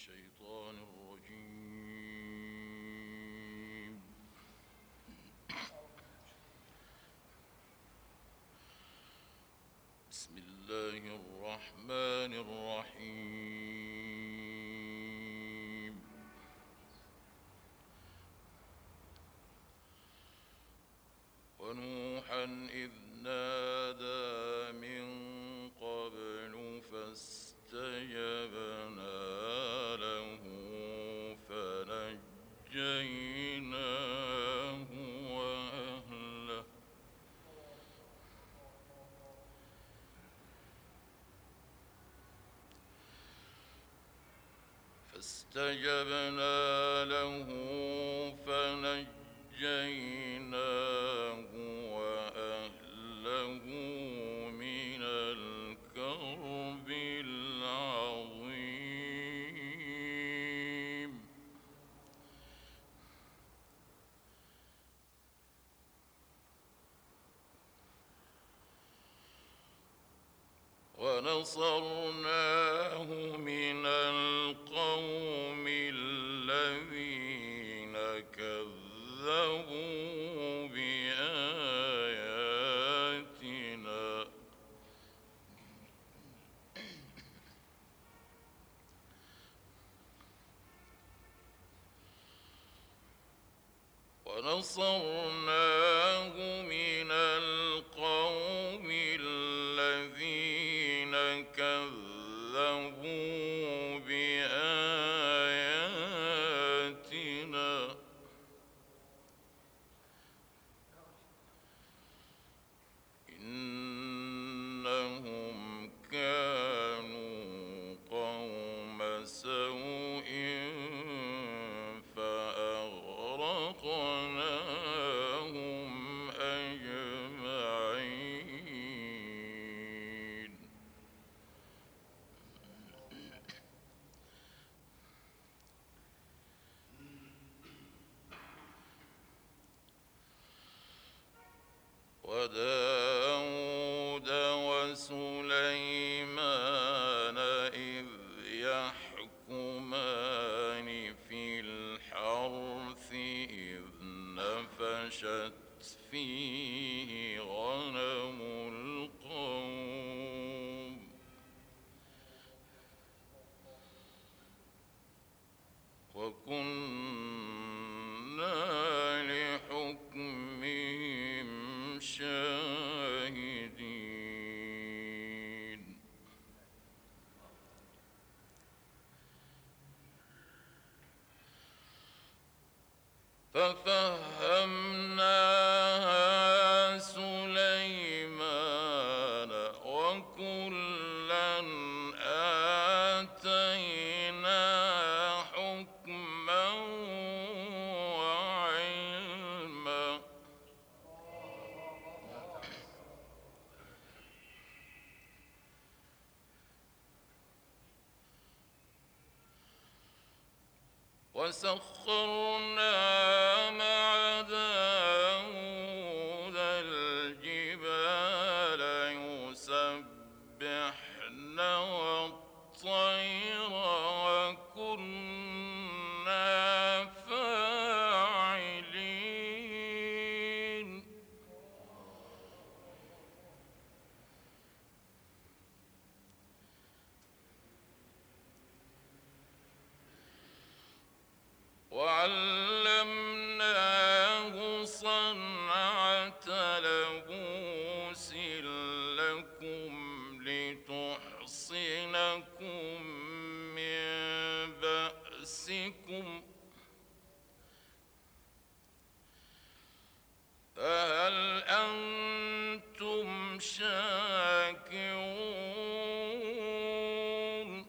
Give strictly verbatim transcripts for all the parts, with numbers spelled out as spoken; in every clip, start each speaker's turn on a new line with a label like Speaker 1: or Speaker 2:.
Speaker 1: الشيطان الرجيم. بسم الله الرحمن الرحيم. ونوحا إذ نادى من قبل فاستجبنا له فنجيناه وأهله فاستجبنا له فنجيناه وأهله من الكرب العظيم. ونصرناه من القوم الذين كذبوا بآياتنا ونصرناه من القوم الذين كذبوا بآياتنا إنهم كانوا قوم سوء فأغرقناهم أجمعين. وداود وسليمان إذ يحكمان في الحرث إذ نفشت فيه غنم القوم وكنا لحكمهم شاهدين. ففهمناها سليمان وكلا آتينا حكما وعلما وسخرنا مع داود الجبال يسبحن والطير وكنا فاعلين. وعلمناه صنعة لبوس لكم لتحصنكم من بأسكم فهل أنتم شاكرون؟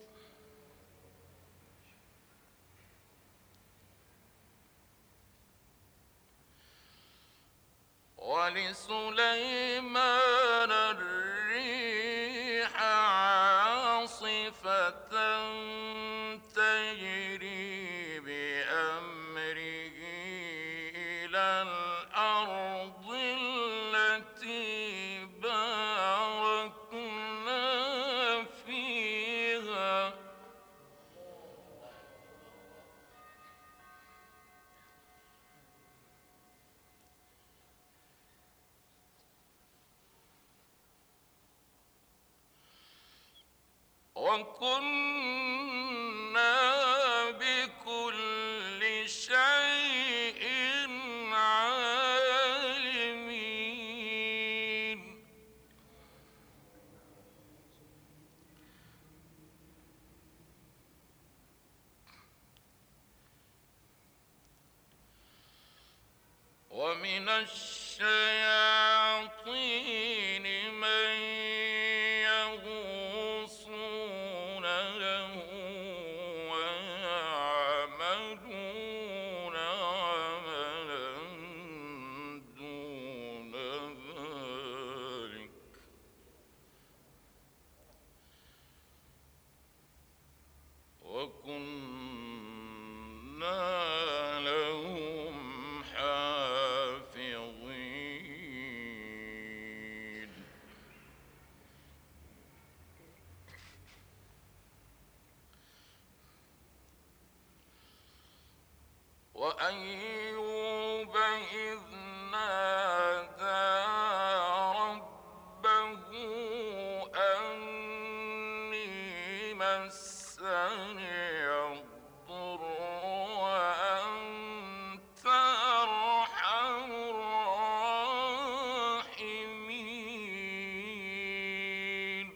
Speaker 1: ولسليمان الريح عاصفة تجري بأمره إلى الأرض التي باركنا فيها وكنا بكل شيء عالمين. ومن الشياطين من يغوصون له ويعملون عملا دون ذلك، وكنا لهم حافظين. وأيوب إذ نادى ربه أني مسني الضر وأنت أرحم الراحمين.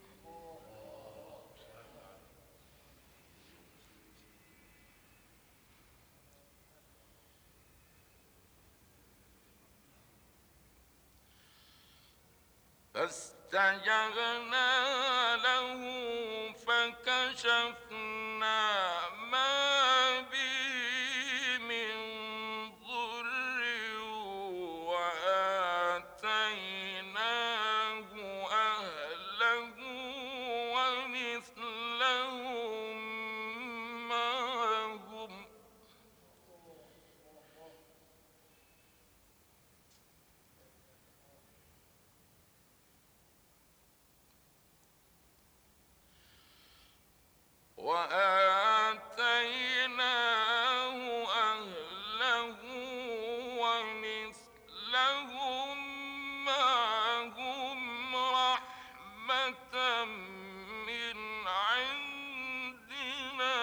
Speaker 1: فاستجبنا له فكشفنا ما به من ضر وآتيناه أهله ومثلهم معهم وآتيناه أهله ومثلهم معهم رحمة من عندنا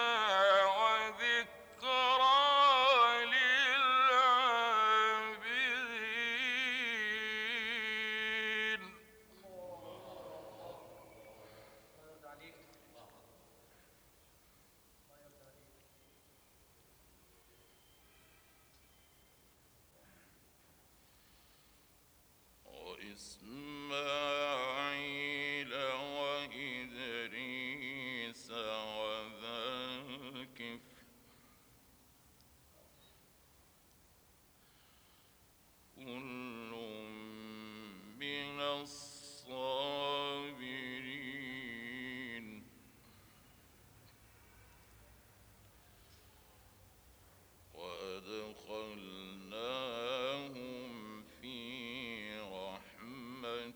Speaker 1: وذكرى للعابدين. وإسماعيل وإدريس وذا الكفل كل من الصابرين. وأدخلناهم في رحمتنا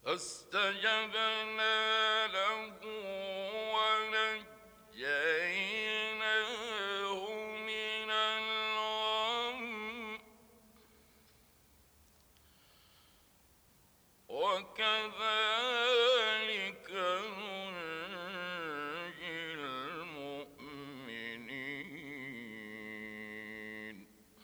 Speaker 1: فاستجبنا له ونجيناه من الغم وكذلك ننجي المؤمنين.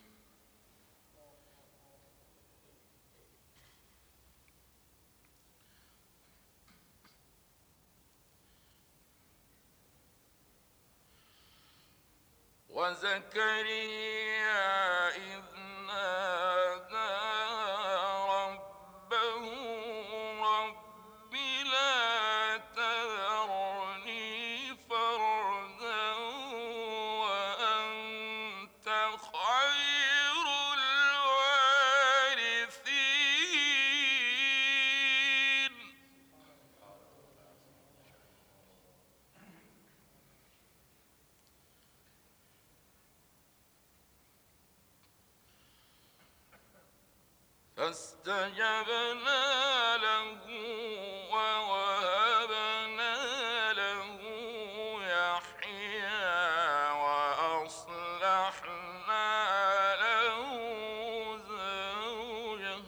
Speaker 1: وزكريا إذ نادى ربه رب لا تذرني فردا وأنت خير الوارثين. فاستجبنا له ووهبنا له يحيى وأصلحنا له زوجه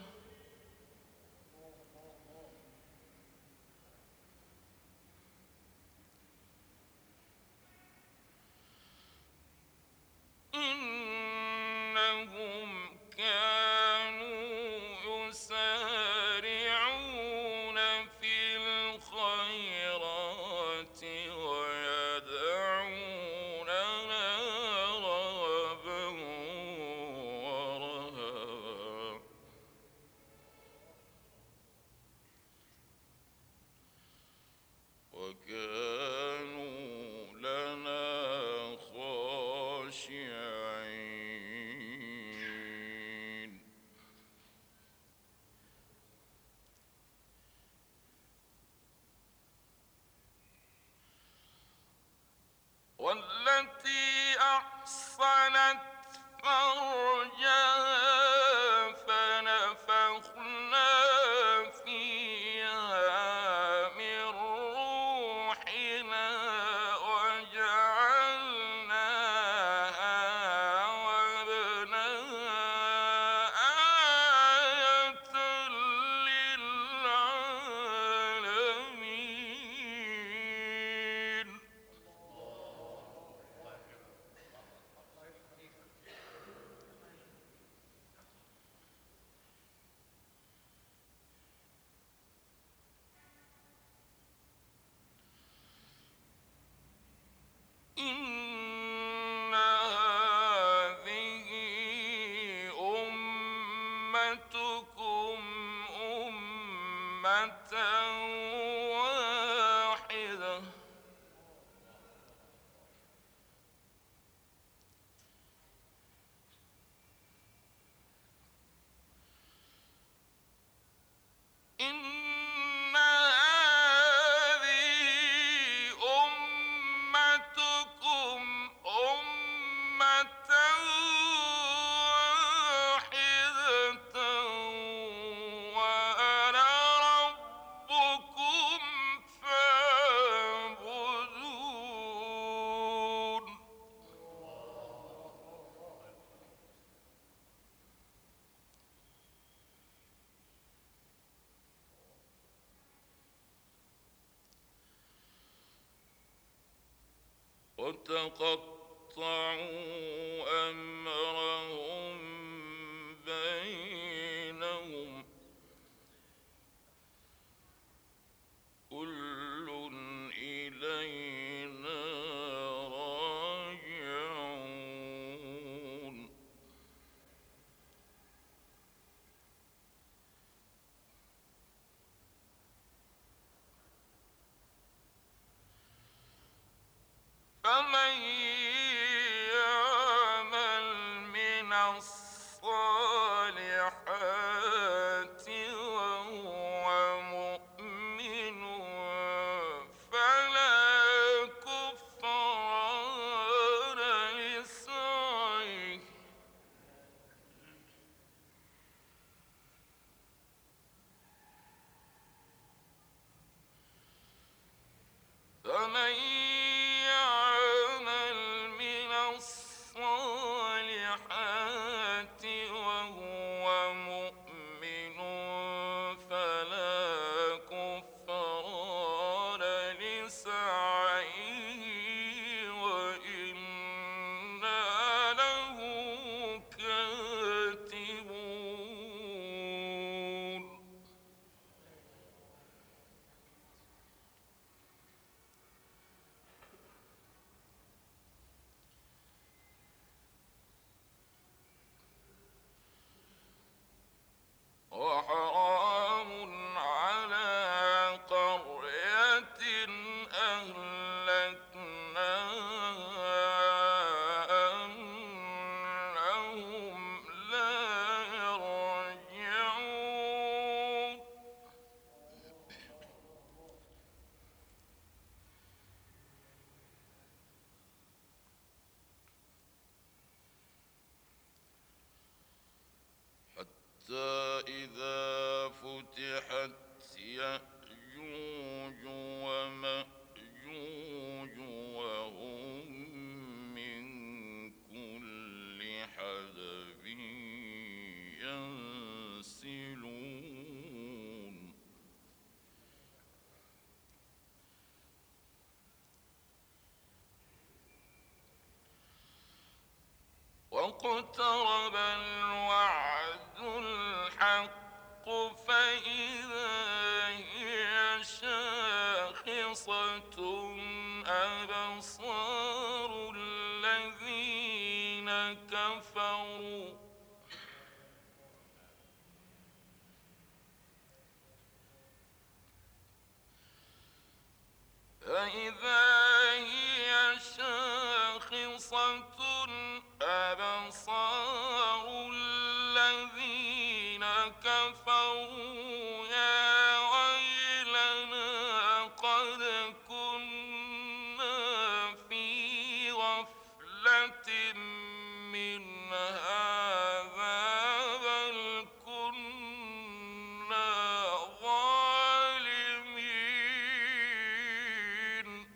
Speaker 1: إنهم كانوا يسارعون في الخيرات ويدعوننا رغبا ورهبا وكانوا لنا خاشعين. والتي أحصنت فرجها فنفخنا فيها من روحنا وجعلناها وابنها آية للعالمين. إن هذه أمتكم أمة واحدة إن هذه أمتكم أمة واحدة وأنا ربكم فاعبدون. وتقطعوا أمرهم بينهم كل إلينا راجعون. فمن يعمل من الصالحات وهو مؤمن فلا كفران لسعيه يأجوج ومأجوج وهم من كل حدب ينسلون واقترب الوعد الحق فإذا هي شاخصة أبصار الذين كفروا فإذا هي شاخصة أبصار الذين كفروا يا ويلنا قد كنا في غفلة من هذا بل كنا ظالمين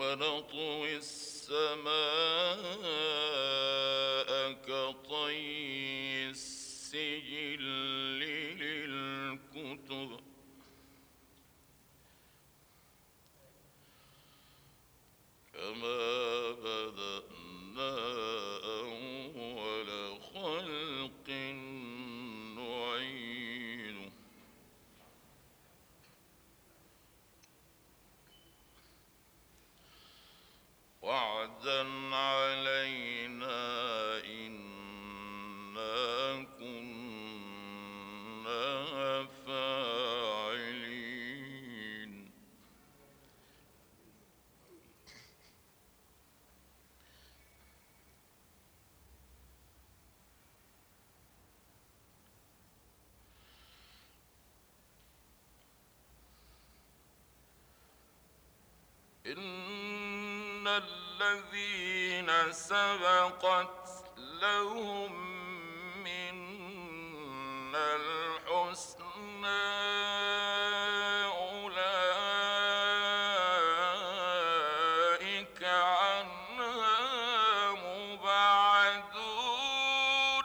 Speaker 1: نطوي السماء كطي السجل للكتب كما بدأنا أول خلق نعيده وعدا علينا إنا كنا فاعلين إن الذين سبقت لهم منا الحسنى أولئك عنها مبعدون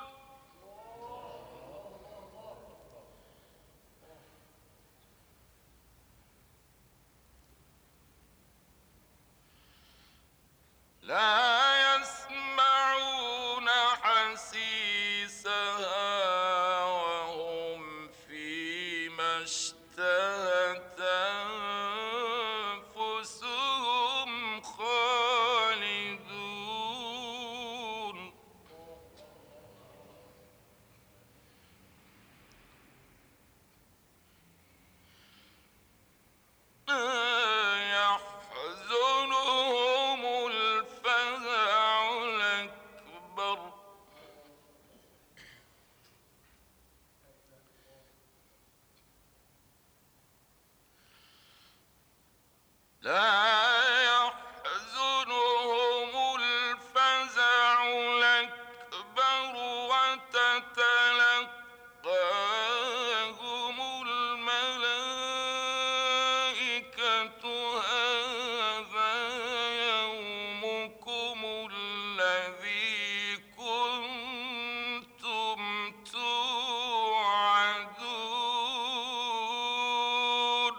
Speaker 1: لا يسمعون حسيسها وهم فيما اشتهت أنفسهم خالدون يحزنهم الفزع الأكبر لا يحزنهم الفزع الأكبر وتتلقاهم الملائكة هذا يومكم الذي كنتم توعدون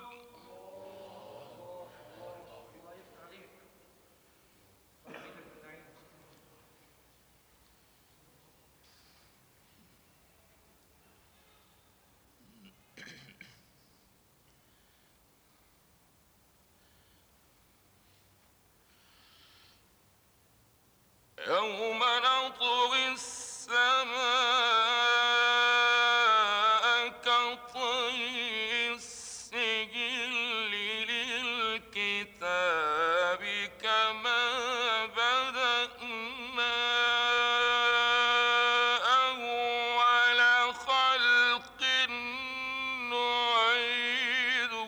Speaker 1: يوم نطوي السماء كطي السجل للكتاب كما بدأنا أول خلق نعيده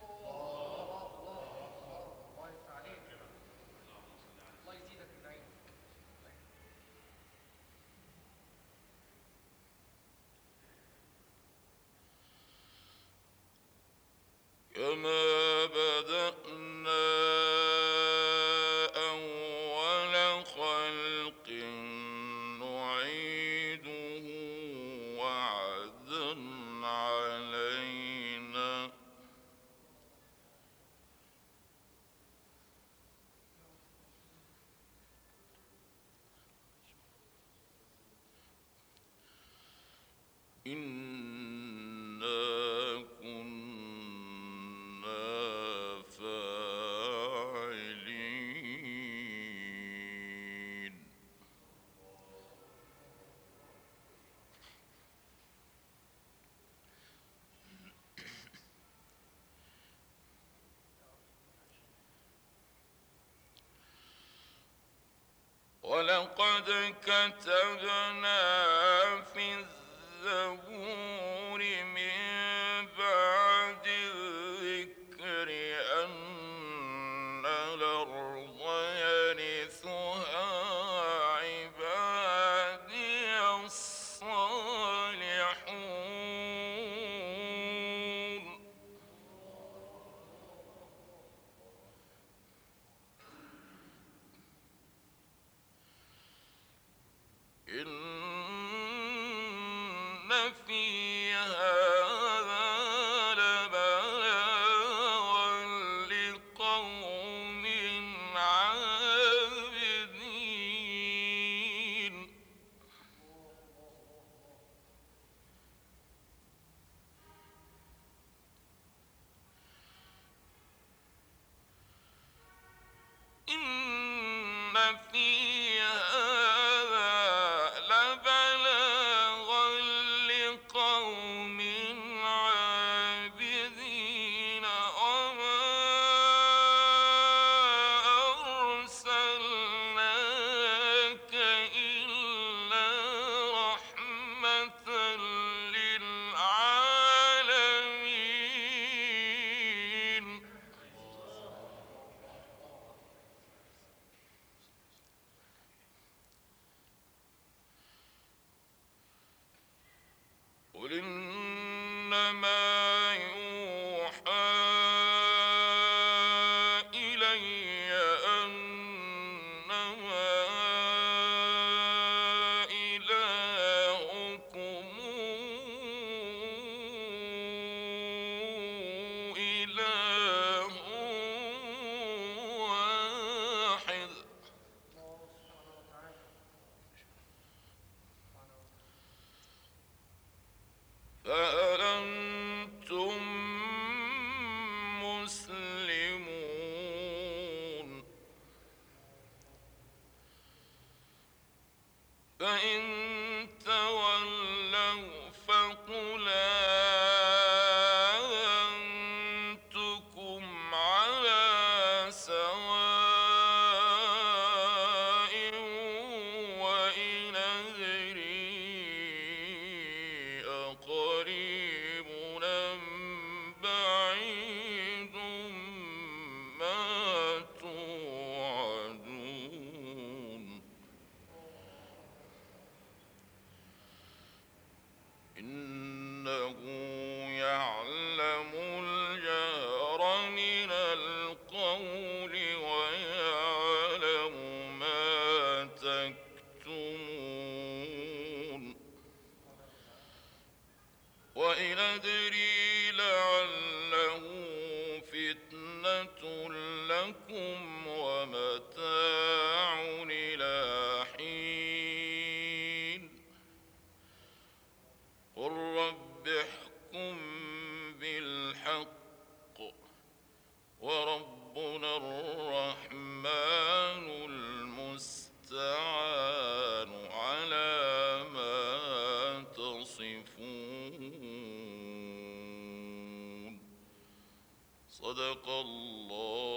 Speaker 1: كما بدأنا أول خلق نعيده وعدا علينا إنا كنا فاعلين ولقد كتبنا في الزبور من بعد الذكر أن الأرض يرثها عبادي الصالحون إن في هذا لبلاغا لقوم عابدين. إن في هذا لبلاغا لقوم عابدين وما أرسلناك إلا رحمة للعالمين. قل إنما يوحى إلي أنما إلهكم إله واحد. فهل أنتم مسلمون؟ فإن تولوا فقل آذنتكم على سواء وإن أدري أقريب أم بعيد ما توعدون. إنه يعلم الجهر من القول ويعلم ما تكتمون. وإن أدري لعله فتنة لكم ومتاع إلى حين. قل رب احكم بالحق وربنا الرحمن المستعان على ما تصفون. صدق الله